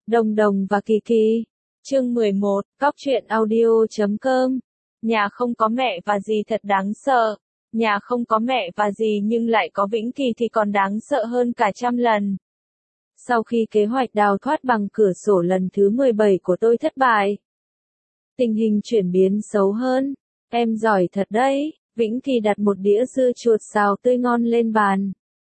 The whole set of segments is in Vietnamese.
Đồng Đồng và Kỳ Kỳ. Chương 11, Cóc truyện audio.com. Nhà không có mẹ và dì thật đáng sợ. Nhà không có mẹ và dì nhưng lại có Vĩnh Kỳ thì còn đáng sợ hơn cả trăm lần. Sau khi kế hoạch đào thoát bằng cửa sổ lần thứ 17 của tôi thất bại, tình hình chuyển biến xấu hơn. Em giỏi thật đấy. Vĩnh Kỳ đặt một đĩa dưa chuột xào tươi ngon lên bàn.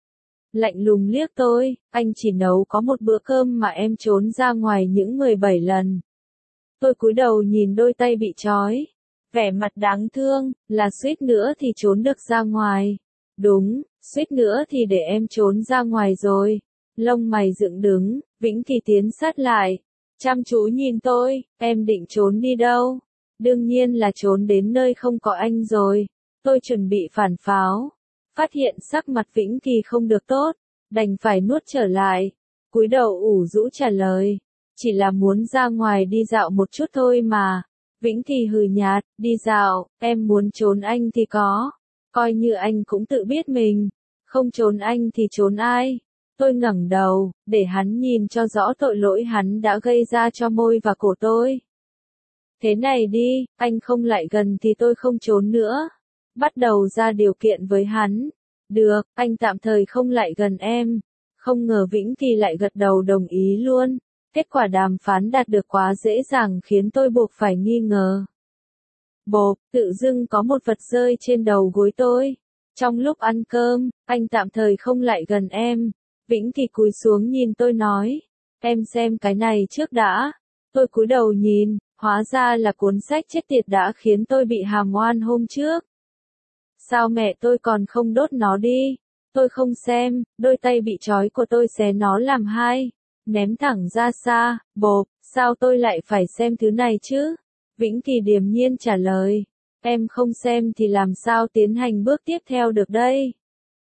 Lạnh lùng liếc tôi, anh chỉ nấu có một bữa cơm mà em trốn ra ngoài những 17 lần. Tôi cúi đầu nhìn đôi tay bị trói. Vẻ mặt đáng thương, là suýt nữa thì trốn được ra ngoài. Đúng, suýt nữa thì để em trốn ra ngoài rồi. Lông mày dựng đứng, Vĩnh Kỳ tiến sát lại. Chăm chú nhìn tôi, em định trốn đi đâu? Đương nhiên là trốn đến nơi không có anh rồi. Tôi chuẩn bị phản pháo. Phát hiện sắc mặt Vĩnh Kỳ không được tốt, đành phải nuốt trở lại. Cúi đầu ủ rũ trả lời. Chỉ là muốn ra ngoài đi dạo một chút thôi mà. Vĩnh Kỳ hừ nhạt, đi dạo, em muốn trốn anh thì có. Coi như anh cũng tự biết mình. Không trốn anh thì trốn ai? Tôi ngẩng đầu, để hắn nhìn cho rõ tội lỗi hắn đã gây ra cho môi và cổ tôi. Thế này đi, anh không lại gần thì tôi không trốn nữa. Bắt đầu ra điều kiện với hắn. Được, anh tạm thời không lại gần em. Không ngờ Vĩnh Kỳ lại gật đầu đồng ý luôn. Kết quả đàm phán đạt được quá dễ dàng khiến tôi buộc phải nghi ngờ. Bộp, tự dưng có một vật rơi trên đầu gối tôi. Trong lúc ăn cơm, anh tạm thời không lại gần em. Vĩnh Kỳ cúi xuống nhìn tôi nói. Em xem cái này trước đã. Tôi cúi đầu nhìn, hóa ra là cuốn sách chết tiệt đã khiến tôi bị hàm oan hôm trước. Sao mẹ tôi còn không đốt nó đi? Tôi không xem, đôi tay bị trói của tôi xé nó làm hai. Ném thẳng ra xa, bộp, sao tôi lại phải xem thứ này chứ? Vĩnh Kỳ điềm nhiên trả lời. Em không xem thì làm sao tiến hành bước tiếp theo được đây?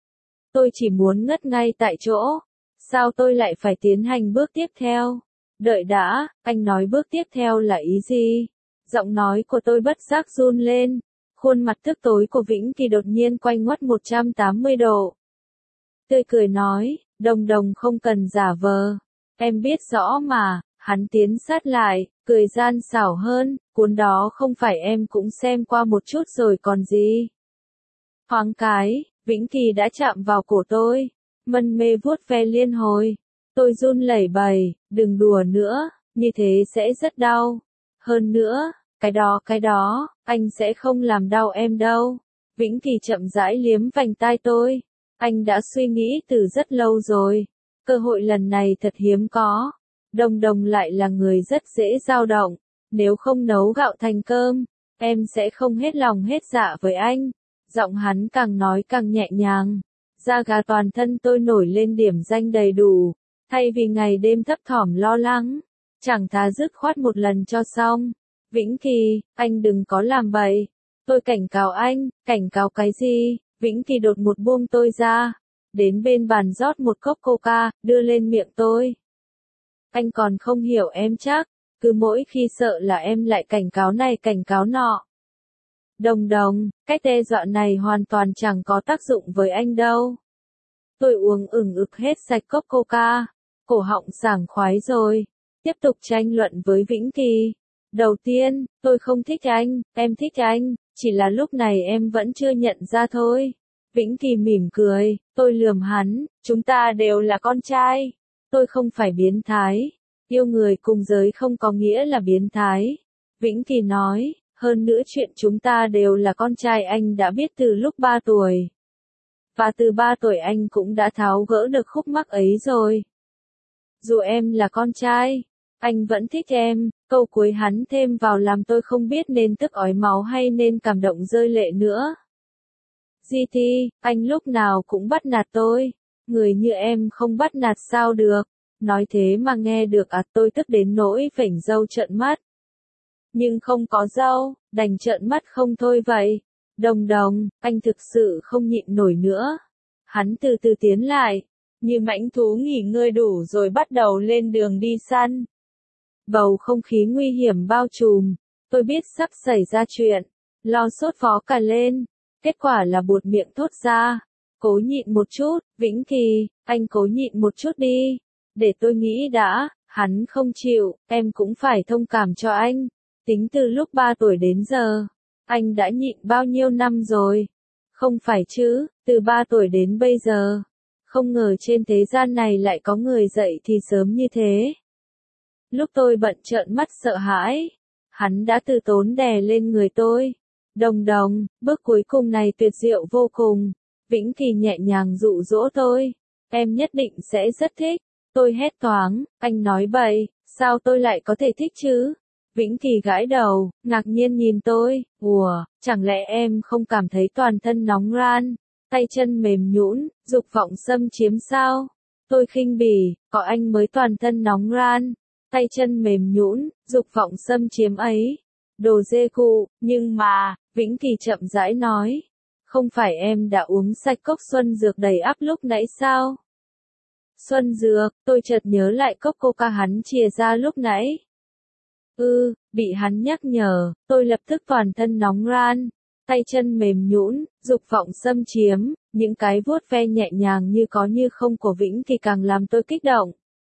Tôi chỉ muốn ngất ngay tại chỗ. Sao tôi lại phải tiến hành bước tiếp theo? Đợi đã, anh nói bước tiếp theo là ý gì? Giọng nói của tôi bất giác run lên. Khuôn mặt tức tối của Vĩnh Kỳ đột nhiên quay ngoắt 180 độ. Tươi cười nói, Đồng Đồng không cần giả vờ. Em biết rõ mà. Hắn tiến sát lại, cười gian xảo hơn, cuốn đó không phải em cũng xem qua một chút rồi còn gì. Thoáng cái, Vĩnh Kỳ đã chạm vào cổ tôi, mân mê vuốt ve liên hồi. Tôi run lẩy bẩy, đừng đùa nữa, như thế sẽ rất đau. Hơn nữa, cái đó, anh sẽ không làm đau em đâu. Vĩnh Kỳ chậm rãi liếm vành tai tôi. Anh đã suy nghĩ từ rất lâu rồi. Cơ hội lần này thật hiếm có. Đồng Đồng lại là người rất dễ dao động. Nếu không nấu gạo thành cơm, em sẽ không hết lòng hết dạ với anh. Giọng hắn càng nói càng nhẹ nhàng. Da gà toàn thân tôi nổi lên điểm danh đầy đủ. Thay vì ngày đêm thấp thỏm lo lắng, chẳng thà dứt khoát một lần cho xong. Vĩnh Kỳ, anh đừng có làm bậy. Tôi cảnh cáo anh, cảnh cáo cái gì? Vĩnh Kỳ đột một buông tôi ra. Đến bên bàn rót một cốc coca, đưa lên miệng tôi. Anh còn không hiểu em chắc, cứ mỗi khi sợ là em lại cảnh cáo này cảnh cáo nọ. Đồng Đồng, cách đe dọa này hoàn toàn chẳng có tác dụng với anh đâu. Tôi uống ực hết sạch cốc coca, cổ họng sảng khoái rồi. Tiếp tục tranh luận với Vĩnh Kỳ. Đầu tiên, tôi không thích anh, em thích anh, chỉ là lúc này em vẫn chưa nhận ra thôi. Vĩnh Kỳ mỉm cười, tôi lườm hắn, chúng ta đều là con trai. Tôi không phải biến thái. Yêu người cùng giới không có nghĩa là biến thái. Vĩnh Kỳ nói, hơn nữa chuyện chúng ta đều là con trai anh đã biết từ lúc 3 tuổi. Và từ 3 tuổi anh cũng đã tháo gỡ được khúc mắc ấy rồi. Dù em là con trai, anh vẫn thích em. Câu cuối hắn thêm vào làm tôi không biết nên tức ói máu hay nên cảm động rơi lệ nữa. GT, anh lúc nào cũng bắt nạt tôi. Người như em không bắt nạt sao được. Nói thế mà nghe được à, tôi tức đến nỗi phểnh râu trợn mắt. Nhưng không có râu, đành trợn mắt không thôi vậy. Đồng Đồng, anh thực sự không nhịn nổi nữa. Hắn từ từ tiến lại, như mãnh thú nghỉ ngơi đủ rồi bắt đầu lên đường đi săn. Bầu không khí nguy hiểm bao trùm, tôi biết sắp xảy ra chuyện, lo sốt phó cả lên. Kết quả là buột miệng thốt ra, cố nhịn một chút, Vĩnh Kỳ, anh cố nhịn một chút đi. Để tôi nghĩ đã. Hắn không chịu, em cũng phải thông cảm cho anh. Tính từ lúc 3 tuổi đến giờ, anh đã nhịn bao nhiêu năm rồi? Không phải chứ, từ 3 tuổi đến bây giờ. Không ngờ trên thế gian này lại có người dậy thì sớm như thế. Lúc tôi bận trợn mắt sợ hãi, hắn đã từ tốn đè lên người tôi. Đồng đồng, bước cuối cùng này tuyệt diệu vô cùng. Vĩnh Kỳ nhẹ nhàng dụ dỗ tôi. Em nhất định sẽ rất thích. Tôi hét toáng, anh nói bậy, sao tôi lại có thể thích chứ? Vĩnh Kỳ gãi đầu, ngạc nhiên nhìn tôi, ủa, chẳng lẽ em không cảm thấy toàn thân nóng ran, tay chân mềm nhũn, dục vọng xâm chiếm sao? Tôi khinh bỉ, có anh mới toàn thân nóng ran, tay chân mềm nhũn, dục vọng xâm chiếm ấy. Đồ dê cụ, nhưng mà, Vĩnh Kỳ chậm rãi nói, không phải em đã uống sạch cốc xuân dược đầy ắp lúc nãy sao? Xuân dược, tôi chợt nhớ lại cốc coca hắn chìa ra lúc nãy. Bị hắn nhắc nhở, tôi lập tức toàn thân nóng ran, tay chân mềm nhũn, dục vọng xâm chiếm, những cái vuốt ve nhẹ nhàng như có như không của Vĩnh Kỳ càng làm tôi kích động.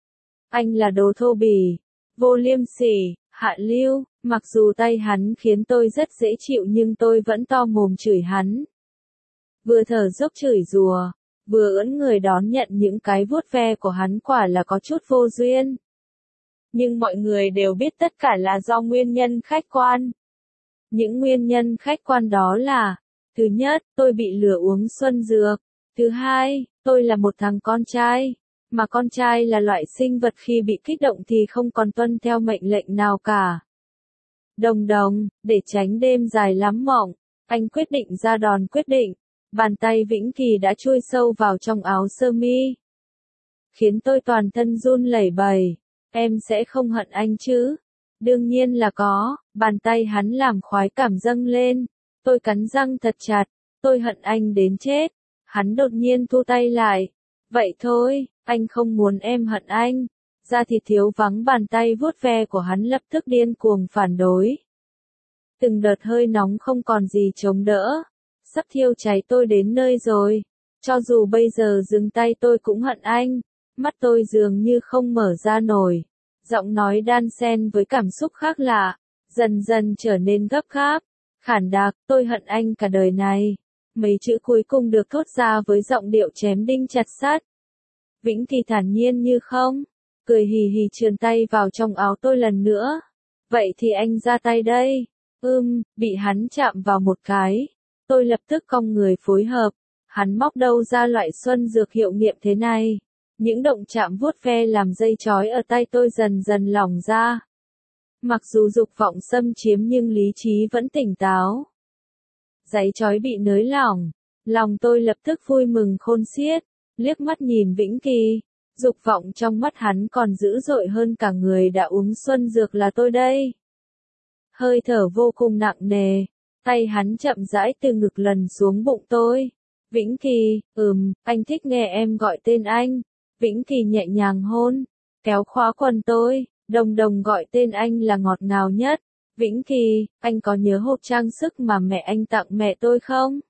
Anh là đồ thô bỉ, vô liêm sỉ, hạ lưu, mặc dù tay hắn khiến tôi rất dễ chịu nhưng tôi vẫn to mồm chửi hắn. Vừa thở dốc chửi rủa, vừa ưỡn người đón nhận những cái vuốt ve của hắn quả là có chút vô duyên. Nhưng mọi người đều biết tất cả là do nguyên nhân khách quan. Những nguyên nhân khách quan đó là, thứ nhất, tôi bị lừa uống xuân dược. Thứ hai, tôi là một thằng con trai. Mà con trai là loại sinh vật khi bị kích động thì không còn tuân theo mệnh lệnh nào cả. Đồng đồng, để tránh đêm dài lắm mộng, anh quyết định ra đòn quyết định. Bàn tay Vĩnh Kỳ đã chui sâu vào trong áo sơ mi, khiến tôi toàn thân run lẩy bẩy. Em sẽ không hận anh chứ? Đương nhiên là có, bàn tay hắn làm khoái cảm dâng lên. Tôi cắn răng thật chặt, tôi hận anh đến chết. Hắn đột nhiên thu tay lại. Vậy thôi, anh không muốn em hận anh. Da thịt thiếu vắng bàn tay vuốt ve của hắn lập tức điên cuồng phản đối. Từng đợt hơi nóng không còn gì chống đỡ. Sắp thiêu cháy tôi đến nơi rồi. Cho dù bây giờ dừng tay tôi cũng hận anh. Mắt tôi dường như không mở ra nổi. Giọng nói đan xen với cảm xúc khác lạ. Dần dần trở nên gấp gáp. Khản đặc, tôi hận anh cả đời này. Mấy chữ cuối cùng được thốt ra với giọng điệu chém đinh chặt sắt. Vĩnh Kỳ thản nhiên như không. Cười hì hì trườn tay vào trong áo tôi lần nữa. Vậy thì anh ra tay đây. Bị hắn chạm vào một cái. Tôi lập tức cong người phối hợp. Hắn móc đâu ra loại xuân dược hiệu nghiệm thế này. Những động chạm vuốt ve làm dây chói ở tay tôi dần dần lỏng ra. Mặc dù dục vọng xâm chiếm nhưng lý trí vẫn tỉnh táo. Giấy chói bị nới lỏng. Lòng tôi lập tức vui mừng khôn xiết. Liếc mắt nhìn Vĩnh Kỳ. Dục vọng trong mắt hắn còn dữ dội hơn cả người đã uống xuân dược là tôi đây. Hơi thở vô cùng nặng nề. Tay hắn chậm rãi từ ngực lần xuống bụng tôi. Vĩnh Kỳ, anh thích nghe em gọi tên anh. Vĩnh Kỳ nhẹ nhàng hôn, kéo khóa quần tôi, đồng đồng gọi tên anh là ngọt ngào nhất. Vĩnh Kỳ, anh có nhớ hộp trang sức mà mẹ anh tặng mẹ tôi không?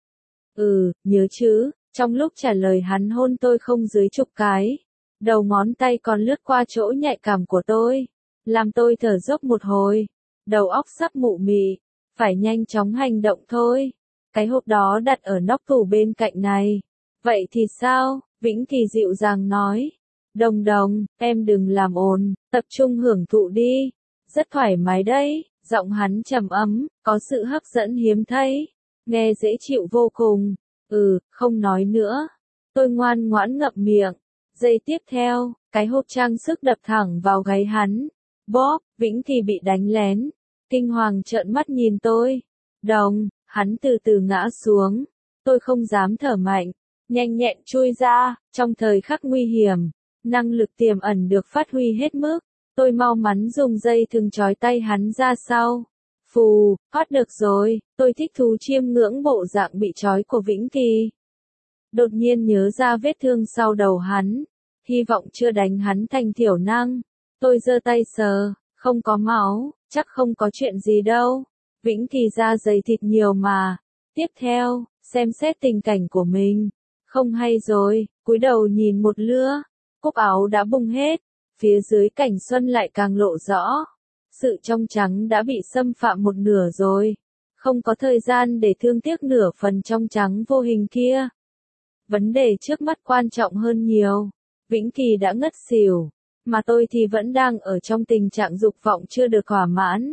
Nhớ chứ, trong lúc trả lời hắn hôn tôi không dưới chục cái. Đầu ngón tay còn lướt qua chỗ nhạy cảm của tôi, làm tôi thở dốc một hồi. Đầu óc sắp mụ mị, phải nhanh chóng hành động thôi. Cái hộp đó đặt ở nóc tủ bên cạnh này. Vậy thì sao? Vĩnh Kỳ dịu dàng nói. Đồng đồng, em đừng làm ồn, tập trung hưởng thụ đi. Rất thoải mái đấy, giọng hắn trầm ấm, có sự hấp dẫn hiếm thấy. Nghe dễ chịu vô cùng. Không nói nữa. Tôi ngoan ngoãn ngậm miệng. Giây tiếp theo, cái hộp trang sức đập thẳng vào gáy hắn. Bóp, Vĩnh Kỳ bị đánh lén. Kinh hoàng trợn mắt nhìn tôi. Đồng, hắn từ từ ngã xuống. Tôi không dám thở mạnh. Nhanh nhẹn chui ra, trong thời khắc nguy hiểm. Năng lực tiềm ẩn được phát huy hết mức. Tôi mau mắn dùng dây thừng trói tay hắn ra sau. Phù, thoát được rồi. Tôi thích thú chiêm ngưỡng bộ dạng bị trói của Vĩnh Kỳ. Đột nhiên nhớ ra vết thương sau đầu hắn. Hy vọng chưa đánh hắn thành thiểu năng. Tôi giơ tay sờ, không có máu, chắc không có chuyện gì đâu. Vĩnh Kỳ da dày thịt nhiều mà. Tiếp theo, xem xét tình cảnh của mình. Không hay rồi, cúi đầu nhìn một lứa. Cúc áo đã bung hết. Phía dưới cảnh xuân lại càng lộ rõ. Sự trong trắng đã bị xâm phạm một nửa rồi. Không có thời gian để thương tiếc nửa phần trong trắng vô hình kia. Vấn đề trước mắt quan trọng hơn nhiều. Vĩnh Kỳ đã ngất xỉu, mà tôi thì vẫn đang ở trong tình trạng dục vọng chưa được thỏa mãn.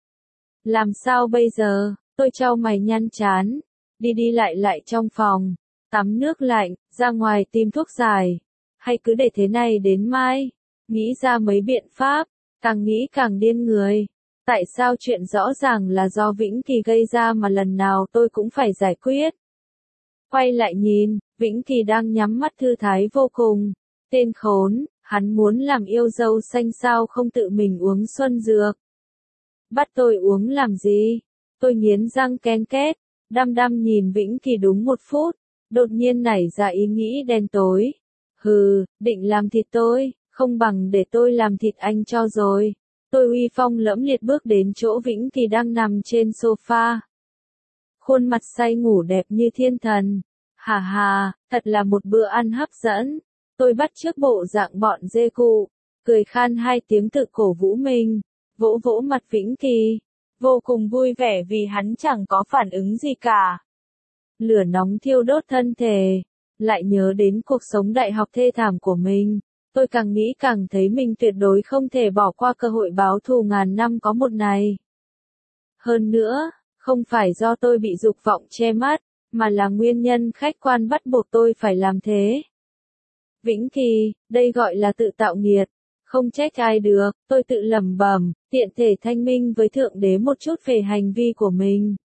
Làm sao bây giờ? Tôi chau mày nhăn chán, đi đi lại trong phòng, tắm nước lạnh, ra ngoài tìm thuốc giải, hay cứ để thế này đến mai, nghĩ ra mấy biện pháp, càng nghĩ càng điên người. Tại sao chuyện rõ ràng là do Vĩnh Kỳ gây ra mà lần nào tôi cũng phải giải quyết? Quay lại nhìn, Vĩnh Kỳ đang nhắm mắt thư thái vô cùng. Tên khốn, hắn muốn làm yêu dâu xanh sao không tự mình uống xuân dược. Bắt tôi uống làm gì? Tôi nghiến răng ken két, đăm đăm nhìn Vĩnh Kỳ đúng 1 phút, đột nhiên nảy ra ý nghĩ đen tối. Hừ, định làm thịt tôi, không bằng để tôi làm thịt anh cho rồi. Tôi uy phong lẫm liệt bước đến chỗ Vĩnh Kỳ đang nằm trên sofa. Khuôn mặt say ngủ đẹp như thiên thần. Hà hà, thật là một bữa ăn hấp dẫn. Tôi bắt chước bộ dạng bọn dê cụ, cười khan 2 tiếng tự cổ vũ mình, vỗ vỗ mặt Vĩnh Kỳ, vô cùng vui vẻ vì hắn chẳng có phản ứng gì cả. Lửa nóng thiêu đốt thân thể, lại nhớ đến cuộc sống đại học thê thảm của mình, tôi càng nghĩ càng thấy mình tuyệt đối không thể bỏ qua cơ hội báo thù ngàn năm có một này. Hơn nữa, không phải do tôi bị dục vọng che mắt, mà là nguyên nhân khách quan bắt buộc tôi phải làm thế. Vĩnh Kỳ, đây gọi là tự tạo nghiệt, không trách ai được, tôi tự lẩm bẩm, tiện thể thanh minh với Thượng Đế một chút về hành vi của mình.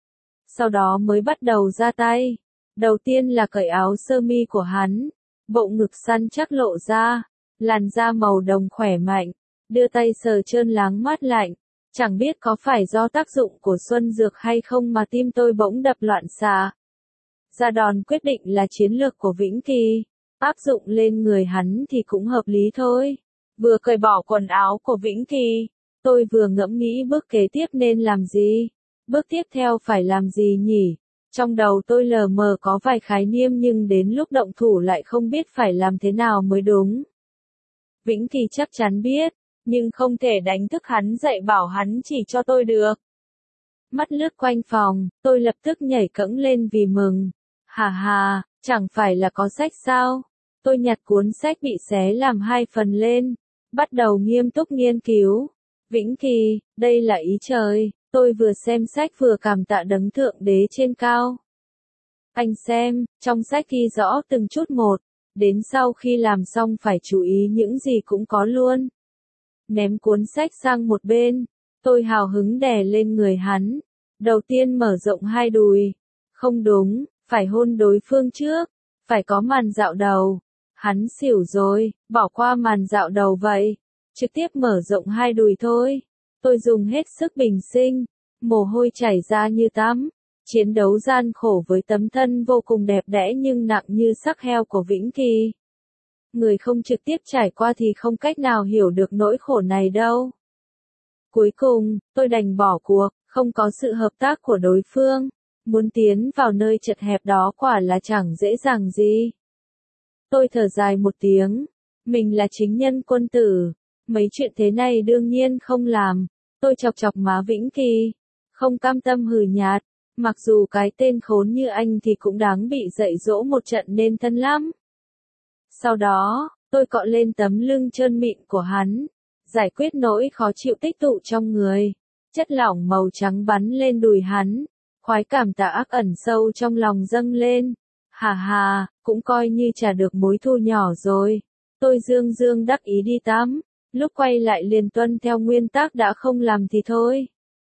Sau đó mới bắt đầu ra tay. Đầu tiên là cởi áo sơ mi của hắn, bộ ngực săn chắc lộ ra, làn da màu đồng khỏe mạnh, đưa tay sờ trơn láng mát lạnh. Chẳng biết có phải do tác dụng của xuân dược hay không mà tim tôi bỗng đập loạn xạ. Ra đòn quyết định là chiến lược của Vĩnh Kỳ. Áp dụng lên người hắn thì cũng hợp lý thôi. Vừa cởi bỏ quần áo của Vĩnh Kỳ, tôi vừa ngẫm nghĩ bước kế tiếp nên làm gì. Bước tiếp theo phải làm gì nhỉ? Trong đầu tôi lờ mờ có vài khái niệm nhưng đến lúc động thủ lại không biết phải làm thế nào mới đúng. Vĩnh Kỳ chắc chắn biết, nhưng không thể đánh thức hắn dậy bảo hắn chỉ cho tôi được. Mắt lướt quanh phòng, tôi lập tức nhảy cẫng lên vì mừng. Hà hà, chẳng phải là có sách sao? Tôi nhặt cuốn sách bị xé làm 2 phần lên, bắt đầu nghiêm túc nghiên cứu. Vĩnh Kỳ, đây là ý trời, tôi vừa xem sách vừa cảm tạ đấng Thượng Đế trên cao. Anh xem, trong sách ghi rõ từng chút một, đến sau khi làm xong phải chú ý những gì cũng có luôn. Ném cuốn sách sang một bên, tôi hào hứng đè lên người hắn. Đầu tiên mở rộng 2 đùi. Không đúng, phải hôn đối phương trước, phải có màn dạo đầu. Hắn xỉu rồi, bỏ qua màn dạo đầu vậy. Trực tiếp mở rộng 2 đùi thôi. Tôi dùng hết sức bình sinh, mồ hôi chảy ra như tắm. Chiến đấu gian khổ với tấm thân vô cùng đẹp đẽ nhưng nặng như xác heo của Vĩnh Kỳ. Người không trực tiếp trải qua thì không cách nào hiểu được nỗi khổ này đâu. Cuối cùng, tôi đành bỏ cuộc, không có sự hợp tác của đối phương. Muốn tiến vào nơi chật hẹp đó quả là chẳng dễ dàng gì. Tôi thở dài một tiếng. Mình là chính nhân quân tử. Mấy chuyện thế này đương nhiên không làm. Tôi chọc chọc má Vĩnh Kỳ. Không cam tâm hừ nhạt. Mặc dù cái tên khốn như anh thì cũng đáng bị dạy dỗ một trận nên thân lắm. Sau đó, tôi cọ lên tấm lưng trơn mịn của hắn. Giải quyết nỗi khó chịu tích tụ trong người. Chất lỏng màu trắng bắn lên đùi hắn. Khoái cảm tà ác ẩn sâu trong lòng dâng lên. Hà hà, cũng coi như trả được mối thù nhỏ rồi. Tôi dương dương đắc ý đi tắm. Lúc quay lại liền tuân theo nguyên tắc đã không làm thì thôi.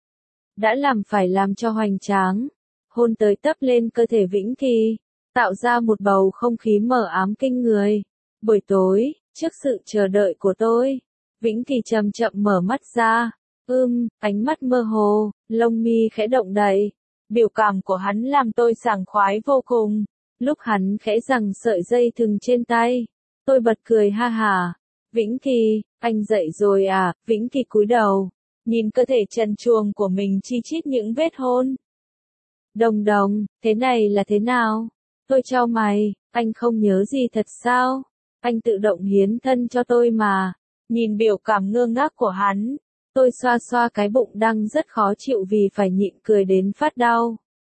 Đã làm phải làm cho hoành tráng. Hôn tới tấp lên cơ thể Vĩnh Kỳ. Tạo ra một bầu không khí mờ ám kinh người. Buổi tối, trước sự chờ đợi của tôi, Vĩnh Kỳ chậm chậm mở mắt ra. Ánh mắt mơ hồ, lông mi khẽ động đậy. Biểu cảm của hắn làm tôi sảng khoái vô cùng. Lúc hắn khẽ giằng sợi dây thừng trên tay, tôi bật cười ha hả. Vĩnh Kỳ, anh dậy rồi à? Vĩnh Kỳ cúi đầu, nhìn cơ thể trần truồng của mình chi chít những vết hôn. Đồng đồng, thế này là thế nào? Tôi chau mày, anh không nhớ gì thật sao? Anh tự động hiến thân cho tôi mà. Nhìn biểu cảm ngơ ngác của hắn, tôi xoa xoa cái bụng đang rất khó chịu vì phải nhịn cười đến phát đau.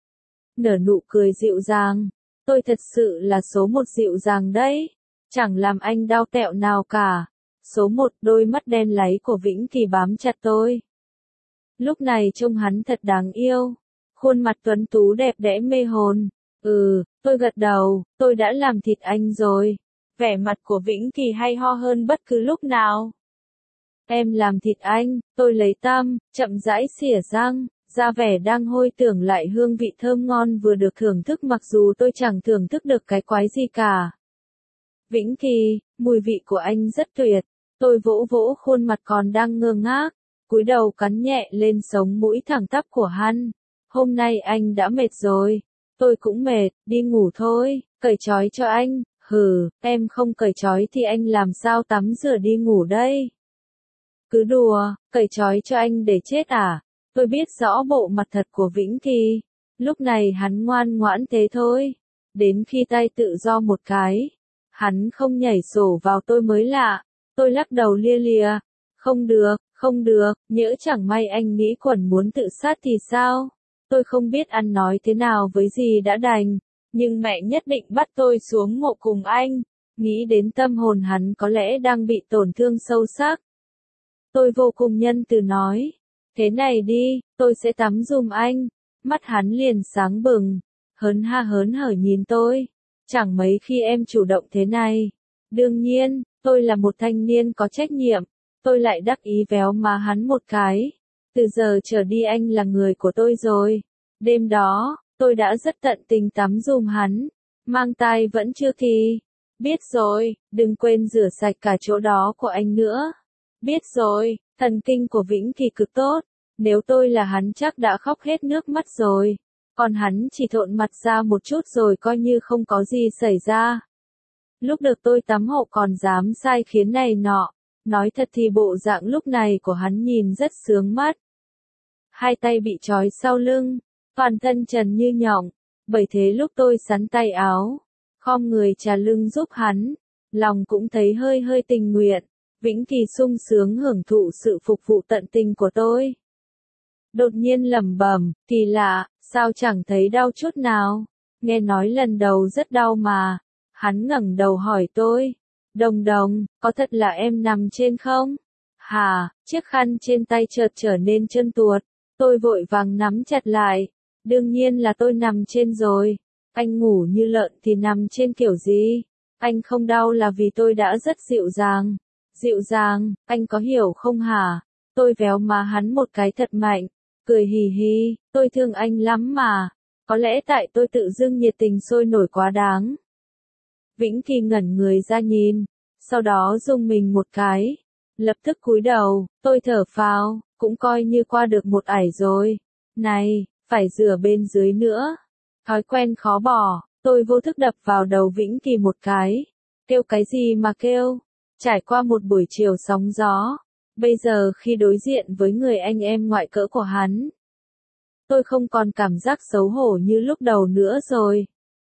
Nở nụ cười dịu dàng, tôi thật sự là số một dịu dàng đấy, chẳng làm anh đau tẹo nào cả. Số một, đôi mắt đen láy của Vĩnh Kỳ bám chặt tôi. Lúc này trông hắn thật đáng yêu, khuôn mặt tuấn tú đẹp đẽ mê hồn. Tôi gật đầu, tôi đã làm thịt anh rồi. Vẻ mặt của Vĩnh Kỳ hay ho hơn bất cứ lúc nào. Em làm thịt anh, tôi lấy tăm, chậm rãi xỉa răng, ra vẻ đang hôi tưởng lại hương vị thơm ngon vừa được thưởng thức mặc dù tôi chẳng thưởng thức được cái quái gì cả. Vĩnh Kỳ, mùi vị của anh rất tuyệt. Tôi vỗ vỗ khuôn mặt còn đang ngơ ngác, cúi đầu cắn nhẹ lên sống mũi thẳng tắp của hắn. Hôm nay anh đã mệt rồi. Tôi cũng mệt, đi ngủ thôi, cởi trói cho anh. Hừ, em không cởi trói thì anh làm sao tắm rửa đi ngủ đây? Cứ đùa, cởi trói cho anh để chết à? Tôi biết rõ bộ mặt thật của Vĩnh Kỳ. Lúc này hắn ngoan ngoãn thế thôi. Đến khi tay tự do một cái, hắn không nhảy sổ vào tôi mới lạ. Tôi lắc đầu lia lịa. Không được, nhỡ chẳng may anh nghĩ quẩn muốn tự sát thì sao? Tôi không biết ăn nói thế nào với gì đã đành. Nhưng mẹ nhất định bắt tôi xuống mộ cùng anh. Nghĩ đến tâm hồn hắn có lẽ đang bị tổn thương sâu sắc. Tôi vô cùng nhân từ nói. Thế này đi, tôi sẽ tắm giùm anh. Mắt hắn liền sáng bừng. Hớn hở nhìn tôi. Chẳng mấy khi em chủ động thế này. Đương nhiên, tôi là một thanh niên có trách nhiệm. Tôi lại đắc ý véo má hắn một cái. Từ giờ trở đi anh là người của tôi rồi. Đêm đó, tôi đã rất tận tình tắm giùm hắn. Mang tai vẫn chưa thì. Biết rồi, đừng quên rửa sạch cả chỗ đó của anh nữa. Biết rồi, thần kinh của Vĩnh Kỳ cực tốt. Nếu tôi là hắn chắc đã khóc hết nước mắt rồi. Còn hắn chỉ thộn mặt ra một chút rồi coi như không có gì xảy ra. Lúc được tôi tắm hộ còn dám sai khiến này nọ. Nói thật thì bộ dạng lúc này của hắn nhìn rất sướng mắt. Hai tay bị trói sau lưng, toàn thân trần như nhộng. Bởi thế lúc tôi xắn tay áo, khom người chà lưng giúp hắn, lòng cũng thấy hơi tình nguyện. Vĩnh Kỳ sung sướng hưởng thụ sự phục vụ tận tình của tôi. Đột nhiên lẩm bẩm, kỳ lạ, sao chẳng thấy đau chút nào? Nghe nói lần đầu rất đau mà. Hắn ngẩng đầu hỏi tôi. Đồng, có thật là em nằm trên không? Hả, chiếc khăn trên tay chợt trở nên trơn tuột. Tôi vội vàng nắm chặt lại. Đương nhiên là tôi nằm trên rồi. Anh ngủ như lợn thì nằm trên kiểu gì? Anh không đau là vì tôi đã rất dịu dàng. Dịu dàng, anh có hiểu không hả? Tôi véo má hắn một cái thật mạnh. Cười hì hì, tôi thương anh lắm mà. Có lẽ tại tôi tự dưng nhiệt tình sôi nổi quá đáng. Vĩnh Kỳ ngẩn người ra nhìn, sau đó rung mình một cái. Lập tức cúi đầu, tôi thở phào, cũng coi như qua được một ải rồi. Này, phải rửa bên dưới nữa. Thói quen khó bỏ, tôi vô thức đập vào đầu Vĩnh Kỳ một cái. Kêu cái gì mà kêu? Trải qua một buổi chiều sóng gió. Bây giờ khi đối diện với người anh em ngoại cỡ của hắn, tôi không còn cảm giác xấu hổ như lúc đầu nữa rồi.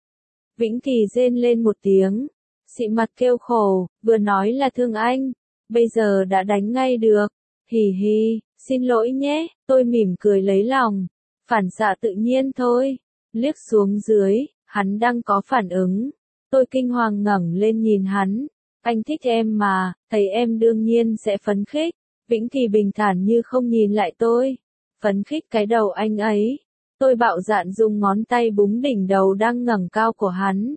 Vĩnh Kỳ rên lên một tiếng, xị mặt kêu khổ, vừa nói là thương anh, bây giờ đã đánh ngay được. Hì hì, xin lỗi nhé, tôi mỉm cười lấy lòng, phản xạ tự nhiên thôi. Liếc xuống dưới, hắn đang có phản ứng. Tôi kinh hoàng ngẩng lên nhìn hắn. Anh thích em mà, thấy em đương nhiên sẽ phấn khích. Vĩnh Kỳ bình thản như không nhìn lại tôi. Phấn khích cái đầu anh ấy. Tôi bạo dạn dùng ngón tay búng đỉnh đầu đang ngẩng cao của hắn.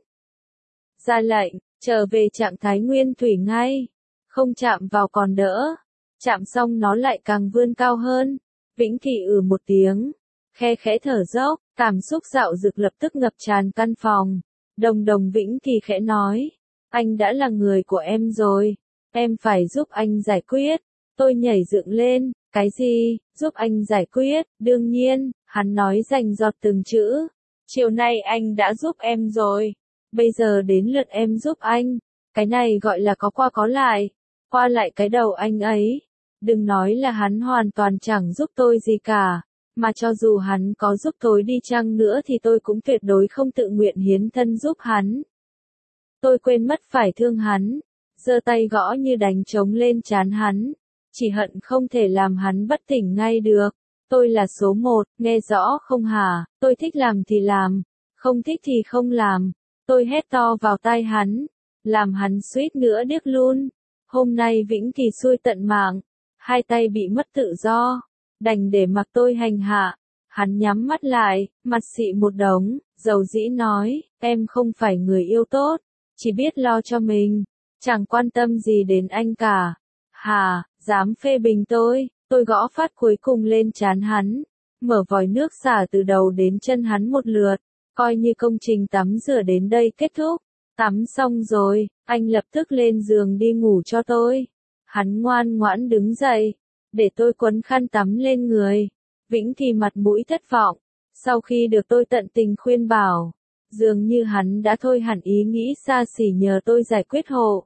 Ra lệnh, trở về trạng thái nguyên thủy ngay. Không chạm vào còn đỡ. Chạm xong nó lại càng vươn cao hơn. Vĩnh Kỳ một tiếng. Khe khẽ thở dốc, cảm xúc dạo dực lập tức ngập tràn căn phòng. Đồng Vĩnh Kỳ khẽ nói. Anh đã là người của em rồi. Em phải giúp anh giải quyết. Tôi nhảy dựng lên. Cái gì, giúp anh giải quyết? Đương nhiên, hắn nói rành giọt từng chữ. Chiều nay anh đã giúp em rồi. Bây giờ đến lượt em giúp anh. Cái này gọi là có qua có lại. Qua lại cái đầu anh ấy. Đừng nói là hắn hoàn toàn chẳng giúp tôi gì cả. Mà cho dù hắn có giúp tôi đi chăng nữa thì tôi cũng tuyệt đối không tự nguyện hiến thân giúp hắn. Tôi quên mất phải thương hắn. giơ tay gõ như đánh trống lên trán hắn. Chỉ hận không thể làm hắn bất tỉnh ngay được. Tôi là số một, nghe rõ không hả? Tôi thích làm thì làm, không thích thì không làm. Tôi hét to vào tai hắn, làm hắn suýt nữa điếc luôn. Hôm nay Vĩnh Kỳ xui tận mạng, hai tay bị mất tự do, đành để mặc tôi hành hạ. Hắn nhắm mắt lại, mặt xị một đống, dầu dĩ nói, em không phải người yêu tốt, chỉ biết lo cho mình, chẳng quan tâm gì đến anh cả. Hà, dám phê bình tôi gõ phát cuối cùng lên trán hắn, mở vòi nước xả từ đầu đến chân hắn một lượt, coi như công trình tắm rửa đến đây kết thúc. Tắm xong rồi, anh lập tức lên giường đi ngủ cho tôi. Hắn ngoan ngoãn đứng dậy, để tôi quấn khăn tắm lên người. Vĩnh Kỳ mặt mũi thất vọng, sau khi được tôi tận tình khuyên bảo, dường như hắn đã thôi hẳn ý nghĩ xa xỉ nhờ tôi giải quyết hộ.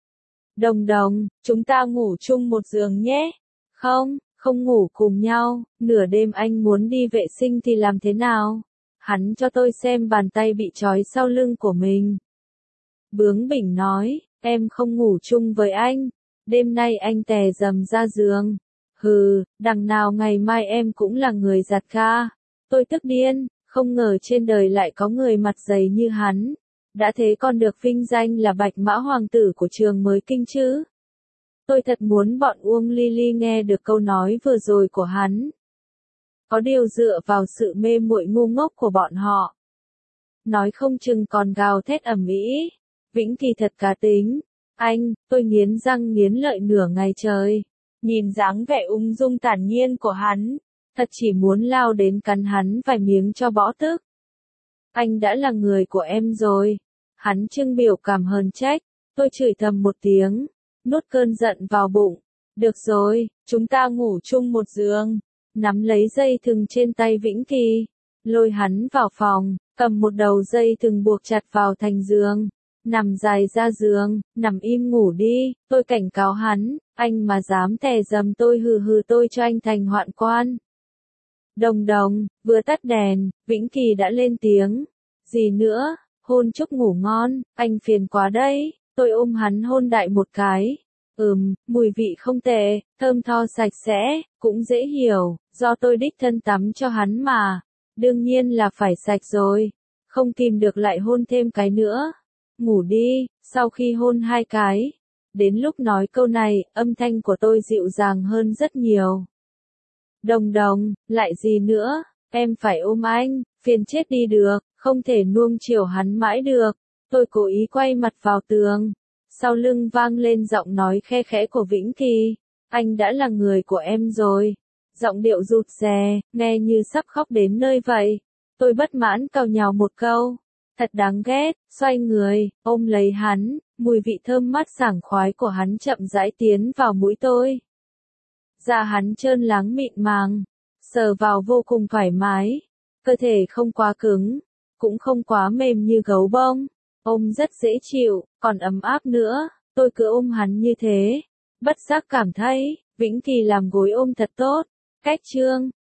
Đồng đồng, chúng ta ngủ chung một giường nhé. Không, không ngủ cùng nhau, nửa đêm anh muốn đi vệ sinh thì làm thế nào? Hắn cho tôi xem bàn tay bị trói sau lưng của mình. Bướng bỉnh nói, em không ngủ chung với anh, đêm nay anh tè dầm ra giường. Hừ, đằng nào ngày mai em cũng là người giặt ga. Tôi tức điên, không ngờ trên đời lại có người mặt dày như hắn. Đã thế còn được vinh danh là bạch mã hoàng tử của trường mới kinh chứ. Tôi thật muốn bọn Uông Ly Ly nghe được câu nói vừa rồi của hắn. Có điều dựa vào sự mê muội ngu ngốc của bọn họ, nói không chừng còn gào thét ầm ĩ. Vĩnh Kỳ thật cá tính. Anh, tôi nghiến răng nghiến lợi nửa ngày trời. Nhìn dáng vẻ ung dung thản nhiên của hắn, thật chỉ muốn lao đến cắn hắn vài miếng cho bỏ tức. Anh đã là người của em rồi. Hắn trưng biểu cảm hờn trách. Tôi chửi thầm một tiếng, nuốt cơn giận vào bụng. Được rồi, chúng ta ngủ chung một giường. Nắm lấy dây thừng trên tay Vĩnh Kỳ, lôi hắn vào phòng, cầm một đầu dây thừng buộc chặt vào thành giường. Nằm dài ra giường, nằm im ngủ đi, tôi cảnh cáo hắn, anh mà dám tè dầm tôi hừ hừ tôi cho anh thành hoạn quan. Đồng đồng, vừa tắt đèn, Vĩnh Kỳ đã lên tiếng. Gì nữa, hôn chúc ngủ ngon, anh phiền quá đấy, tôi ôm hắn hôn đại một cái. Mùi vị không tệ, thơm tho sạch sẽ, cũng dễ hiểu, do tôi đích thân tắm cho hắn mà. Đương nhiên là phải sạch rồi, không kìm được lại hôn thêm cái nữa. Ngủ đi, sau khi hôn hai cái. Đến lúc nói câu này, âm thanh của tôi dịu dàng hơn rất nhiều. Đồng đồng, lại gì nữa, em phải ôm anh, phiền chết đi được, không thể nuông chiều hắn mãi được. Tôi cố ý quay mặt vào tường. Sau lưng vang lên giọng nói khe khẽ của Vĩnh Kỳ. Anh đã là người của em rồi. Giọng điệu rụt rè, nghe như sắp khóc đến nơi vậy. Tôi bất mãn càu nhàu một câu. Thật đáng ghét, xoay người, ôm lấy hắn, mùi vị thơm mát sảng khoái của hắn chậm rãi tiến vào mũi tôi. Da hắn trơn láng mịn màng, sờ vào vô cùng thoải mái, cơ thể không quá cứng, cũng không quá mềm như gấu bông, ôm rất dễ chịu, còn ấm áp nữa, tôi cứ ôm hắn như thế, bất giác cảm thấy, Vĩnh Kỳ làm gối ôm thật tốt. Cách chương